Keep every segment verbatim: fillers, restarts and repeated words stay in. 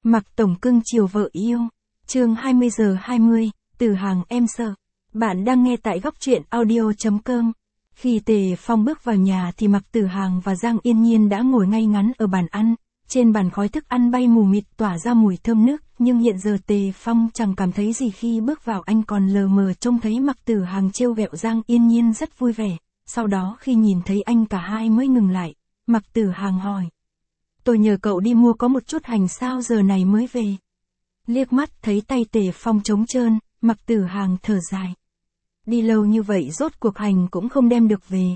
Mặc tổng cưng chiều vợ yêu. Chương hai mươi giờ hai mươi, từ hàng em sợ. Bạn đang nghe tại góc truyện audio chấm com. Khi Tề Phong bước vào nhà thì Mặc Tử Hàng và Giang Yên Nhiên đã ngồi ngay ngắn ở bàn ăn. Trên bàn khói thức ăn bay mù mịt tỏa ra mùi thơm nức, nhưng hiện giờ Tề Phong chẳng cảm thấy gì khi bước vào, anh còn lờ mờ trông thấy Mặc Tử Hàng trêu ghẹo Giang Yên Nhiên rất vui vẻ. Sau đó khi nhìn thấy anh cả hai mới ngừng lại. Mặc Tử Hàng hỏi: "Tôi nhờ cậu đi mua có một chút hành, sao giờ này mới về?" Liếc mắt thấy tay Tề Phong trống trơn, Mặc Tử Hàng thở dài. Đi lâu như vậy rốt cuộc hành cũng không đem được về.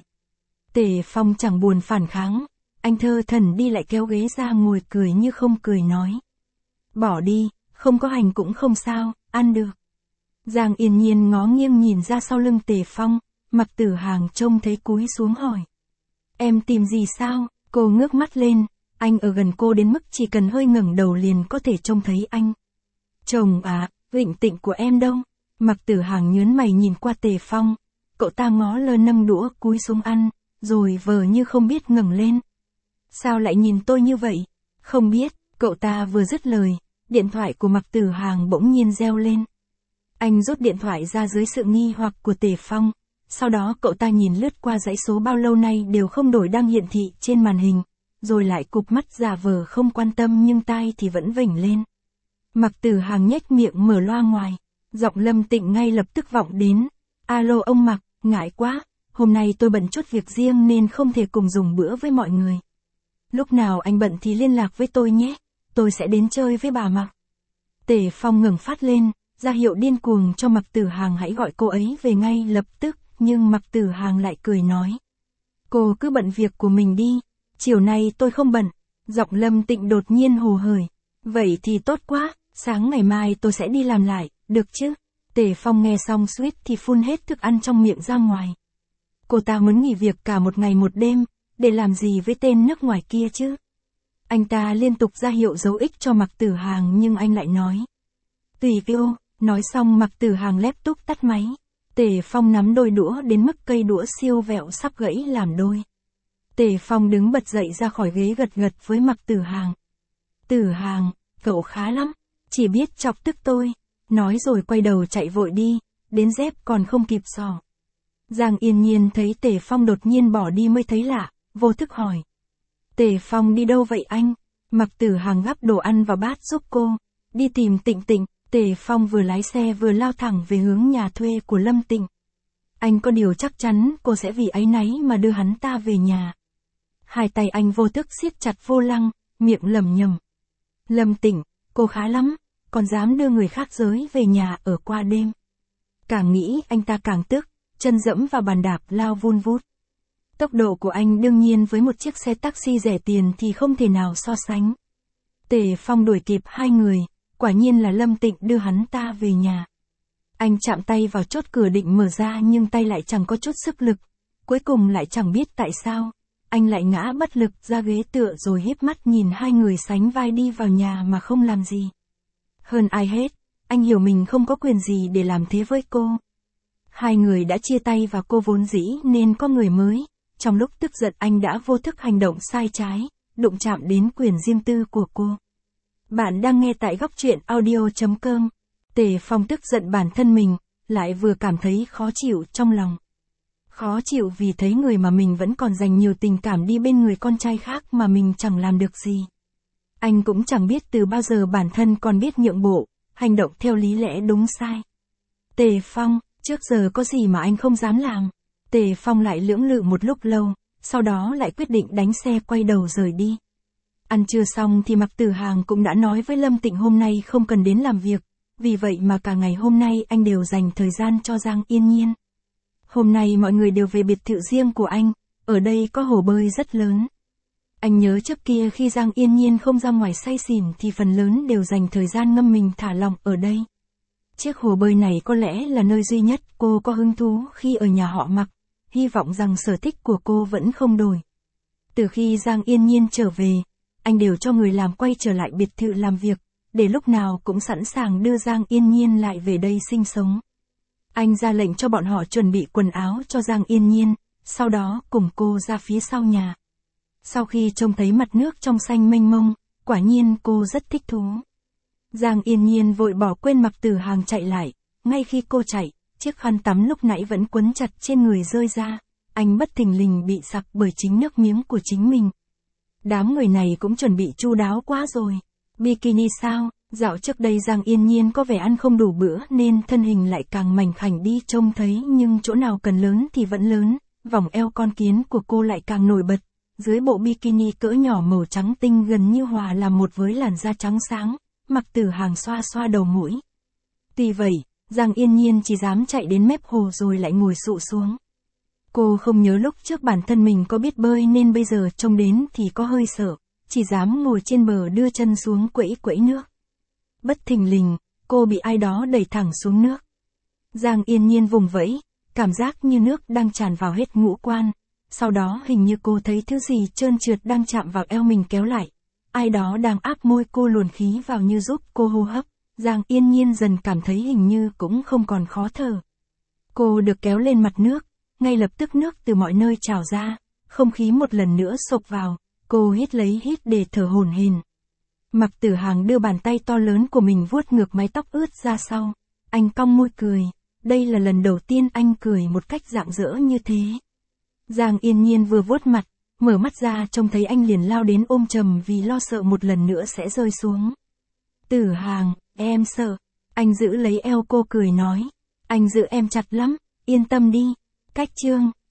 Tề Phong chẳng buồn phản kháng, anh thơ thẩn đi lại kéo ghế ra ngồi cười như không cười nói: "Bỏ đi, không có hành cũng không sao, ăn được." Giang Yên Nhiên ngó nghiêng nhìn ra sau lưng Tề Phong, Mặc Tử Hàng trông thấy cúi xuống hỏi: "Em tìm gì sao?" Cô ngước mắt lên, anh ở gần cô đến mức chỉ cần hơi ngẩng đầu liền có thể trông thấy anh. "Chồng à, Vịnh Tịnh của em đâu?" Mặc Tử Hàng nhớn mày nhìn qua Tề Phong, cậu ta ngó lơ nâng đũa cúi xuống ăn, rồi vờ như không biết ngẩng lên. "Sao lại nhìn tôi như vậy?" "Không biết." Cậu ta vừa dứt lời, điện thoại của Mặc Tử Hàng bỗng nhiên reo lên. Anh rút điện thoại ra dưới sự nghi hoặc của Tề Phong, sau đó cậu ta nhìn lướt qua dãy số bao lâu nay đều không đổi đang hiển thị trên màn hình, rồi lại cụp mắt giả vờ không quan tâm nhưng tai thì vẫn vểnh lên. Mặc Tử Hàng nhếch miệng mở loa ngoài, giọng Lâm Tịnh ngay lập tức vọng đến. "Alo ông Mặc, ngại quá, hôm nay tôi bận chút việc riêng nên không thể cùng dùng bữa với mọi người. Lúc nào anh bận thì liên lạc với tôi nhé, tôi sẽ đến chơi với bà Mặc." Tề Phong ngẩng phát lên, ra hiệu điên cuồng cho Mặc Tử Hàng hãy gọi cô ấy về ngay lập tức, nhưng Mặc Tử Hàng lại cười nói: "Cô cứ bận việc của mình đi, chiều nay tôi không bận." Giọng Lâm Tịnh đột nhiên hồ hởi: "Vậy thì tốt quá, sáng ngày mai tôi sẽ đi làm lại, được chứ?" Tề Phong nghe xong suýt thì phun hết thức ăn trong miệng ra ngoài. Cô ta muốn nghỉ việc cả một ngày một đêm, để làm gì với tên nước ngoài kia chứ? Anh ta liên tục ra hiệu dấu ích cho Mặc Tử Hàng nhưng anh lại nói: "Tùy cô." Nói xong Mặc Tử Hàng laptop tắt máy. Tề Phong nắm đôi đũa đến mức cây đũa siêu vẹo sắp gãy làm đôi. Tề Phong đứng bật dậy ra khỏi ghế gật gật với Mặc Tử Hàng. "Tử Hàng, cậu khá lắm, chỉ biết chọc tức tôi." Nói rồi quay đầu chạy vội đi, đến dép còn không kịp xỏ. Giang Yên Nhiên thấy Tề Phong đột nhiên bỏ đi mới thấy lạ, vô thức hỏi: "Tề Phong đi đâu vậy anh?" Mặc Tử Hàng gắp đồ ăn vào bát giúp cô: "Đi tìm Tịnh Tịnh." Tề Phong vừa lái xe vừa lao thẳng về hướng nhà thuê của Lâm Tịnh. Anh có điều chắc chắn cô sẽ vì áy náy mà đưa hắn ta về nhà. Hai tay anh vô thức siết chặt vô lăng, miệng lẩm nhẩm: "Lâm Tịnh, cô khá lắm, còn dám đưa người khác giới về nhà ở qua đêm." Càng nghĩ anh ta càng tức, chân dẫm vào bàn đạp lao vun vút. Tốc độ của anh đương nhiên với một chiếc xe taxi rẻ tiền thì không thể nào so sánh. Tề Phong đuổi kịp hai người, quả nhiên là Lâm Tịnh đưa hắn ta về nhà. Anh chạm tay vào chốt cửa định mở ra nhưng tay lại chẳng có chút sức lực. Cuối cùng lại chẳng biết tại sao, anh lại ngã bất lực ra ghế tựa rồi híp mắt nhìn hai người sánh vai đi vào nhà mà không làm gì. Hơn ai hết, anh hiểu mình không có quyền gì để làm thế với cô. Hai người đã chia tay và cô vốn dĩ nên có người mới. Trong lúc tức giận anh đã vô thức hành động sai trái, đụng chạm đến quyền riêng tư của cô. Bạn đang nghe tại góc truyện audio chấm com. Tề Phong tức giận bản thân mình, lại vừa cảm thấy khó chịu trong lòng. Khó chịu vì thấy người mà mình vẫn còn dành nhiều tình cảm đi bên người con trai khác mà mình chẳng làm được gì. Anh cũng chẳng biết từ bao giờ bản thân còn biết nhượng bộ, hành động theo lý lẽ đúng sai. Tề Phong, trước giờ có gì mà anh không dám làm? Tề Phong lại lưỡng lự một lúc lâu, sau đó lại quyết định đánh xe quay đầu rời đi. Ăn trưa xong thì Mặc Tử Hàng cũng đã nói với Lâm Tịnh hôm nay không cần đến làm việc, vì vậy mà cả ngày hôm nay anh đều dành thời gian cho Giang Yên Nhiên. Hôm nay mọi người đều về biệt thự riêng của anh, ở đây có hồ bơi rất lớn. Anh nhớ trước kia khi Giang Yên Nhiên không ra ngoài say xỉn thì phần lớn đều dành thời gian ngâm mình thả lỏng ở đây. Chiếc hồ bơi này có lẽ là nơi duy nhất cô có hứng thú khi ở nhà họ Mặc, hy vọng rằng sở thích của cô vẫn không đổi. Từ khi Giang Yên Nhiên trở về, anh đều cho người làm quay trở lại biệt thự làm việc, để lúc nào cũng sẵn sàng đưa Giang Yên Nhiên lại về đây sinh sống. Anh ra lệnh cho bọn họ chuẩn bị quần áo cho Giang Yên Nhiên, sau đó cùng cô ra phía sau nhà. Sau khi trông thấy mặt nước trong xanh mênh mông, quả nhiên cô rất thích thú. Giang Yên Nhiên vội bỏ quên Mạc Tử Hàng chạy lại, ngay khi cô chạy, chiếc khăn tắm lúc nãy vẫn quấn chặt trên người rơi ra, anh bất thình lình bị sặc bởi chính nước miếng của chính mình. Đám người này cũng chuẩn bị chu đáo quá rồi. Bikini sao? Dạo trước đây Giang Yên Nhiên có vẻ ăn không đủ bữa nên thân hình lại càng mảnh khảnh đi trông thấy, nhưng chỗ nào cần lớn thì vẫn lớn, vòng eo con kiến của cô lại càng nổi bật, dưới bộ bikini cỡ nhỏ màu trắng tinh gần như hòa làm một với làn da trắng sáng, Mạc Tử Hàng xoa xoa đầu mũi. Tuy vậy, Giang Yên Nhiên chỉ dám chạy đến mép hồ rồi lại ngồi xụ xuống. Cô không nhớ lúc trước bản thân mình có biết bơi nên bây giờ trông đến thì có hơi sợ, chỉ dám ngồi trên bờ đưa chân xuống quẫy quẫy nước. Bất thình lình, cô bị ai đó đẩy thẳng xuống nước. Giang Yên Nhiên vùng vẫy, cảm giác như nước đang tràn vào hết ngũ quan. Sau đó hình như cô thấy thứ gì trơn trượt đang chạm vào eo mình kéo lại. Ai đó đang áp môi cô luồn khí vào như giúp cô hô hấp. Giang Yên Nhiên dần cảm thấy hình như cũng không còn khó thở. Cô được kéo lên mặt nước, ngay lập tức nước từ mọi nơi trào ra, không khí một lần nữa xộc vào, cô hít lấy hít để thở hổn hển. Mạc Tử Hàng đưa bàn tay to lớn của mình vuốt ngược mái tóc ướt ra sau, anh cong môi cười, đây là lần đầu tiên anh cười một cách rạng rỡ như thế. Giang Yên Nhiên vừa vuốt mặt, mở mắt ra trông thấy anh liền lao đến ôm chầm vì lo sợ một lần nữa sẽ rơi xuống. Tử Hàng, em sợ. Anh giữ lấy eo cô cười nói. Anh giữ em chặt lắm, yên tâm đi. Cách chương.